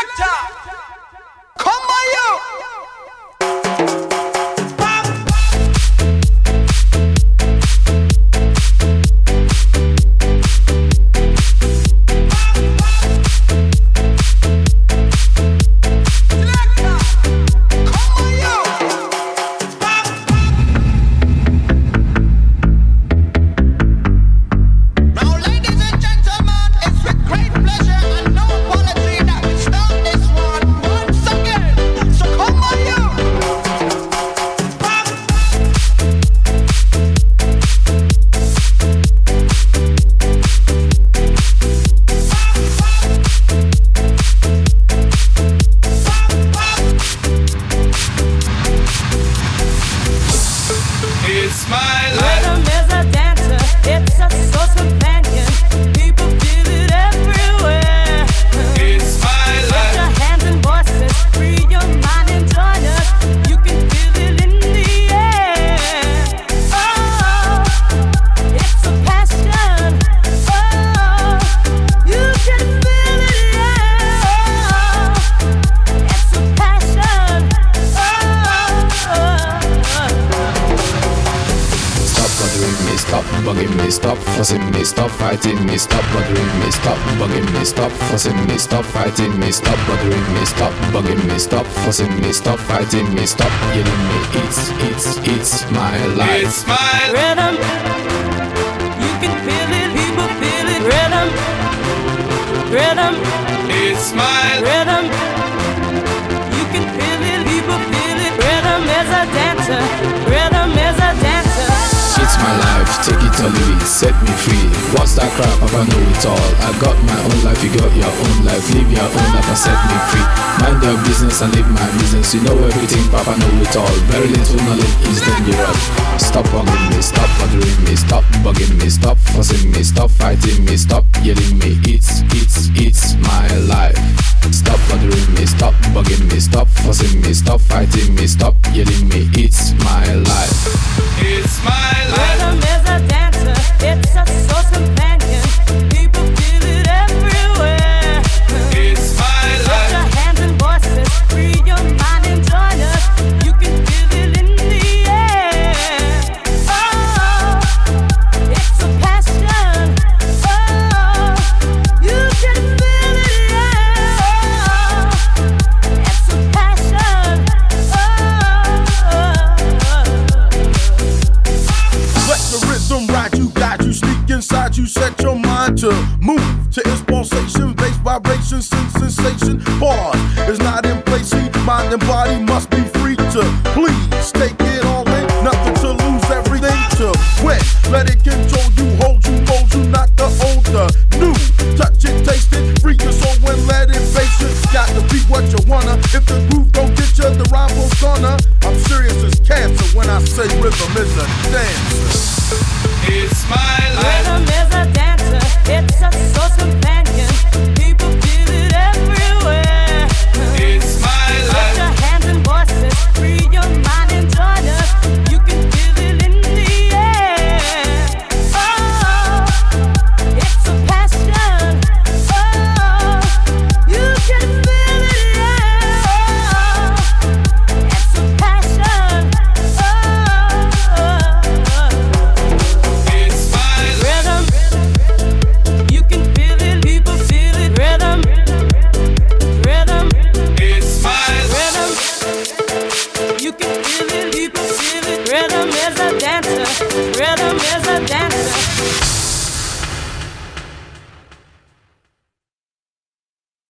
Stop fussing me, stop fighting me, stop bothering me, stop bugging me, stop fussing me, stop fighting me, stop bothering me, stop bugging me, stop fussing me, stop fighting me, stop yelling me. It's my life. It's my rhythm. You can feel it, people feel it. Rhythm, rhythm. It's my rhythm. You can feel it, people feel it. Rhythm is a dancer. Rhythm is a dancer. It's my life, take it or leave it, set me free. What's that crap? I know it all. I got my own life, you got your own life. Live your own life and set me free. Mind your business and live my business. You know everything, Papa know it all. Very little knowledge is dangerous. Stop bugging me, stop bothering me, stop bugging me, stop fussing me, stop fighting me, stop yelling me. It's my life. Stop bothering me, stop bugging me, stop fussing me, stop fighting me, stop yelling me. It's my life. It's my life. Rhythm is a dancer, it's a soul companion. People feel it everywhere. It's my Put life. your hands and voices, free your mind and join us. You can feel it in the air. Oh, it's a passion. Oh, you can feel it, yeah. Oh, it's a passion. Let the rhythm ride you, guide you, sneak inside you, set your mind to move to its pulsation, bass vibration, sensation. Pause is not in place. See, mind and body must be free to please take it all in. Nothing to lose, everything to win. Let it control you, hold you, mold you, not the older, new. Touch it, taste it, free your soul and let it face it. Got to be what you wanna. If the groove don't get you, the rival's gonna. I'm serious as cancer when I say rhythm is a dancer. It's my life. Rhythm is a dancer, it's a soul companion. People feel it everywhere. It's my Put life. your hands and voices, free your mind and join us. You can feel it in the air. Oh, it's a passion. Oh, you can feel it, yeah. Oh, it's a passion. Oh. It's my life. Rhythm, you can feel it, people feel it. Rhythm, rhythm, It's my rhythm, you can feel it, people feel it. Rhythm is a dancer, rhythm is a dancer.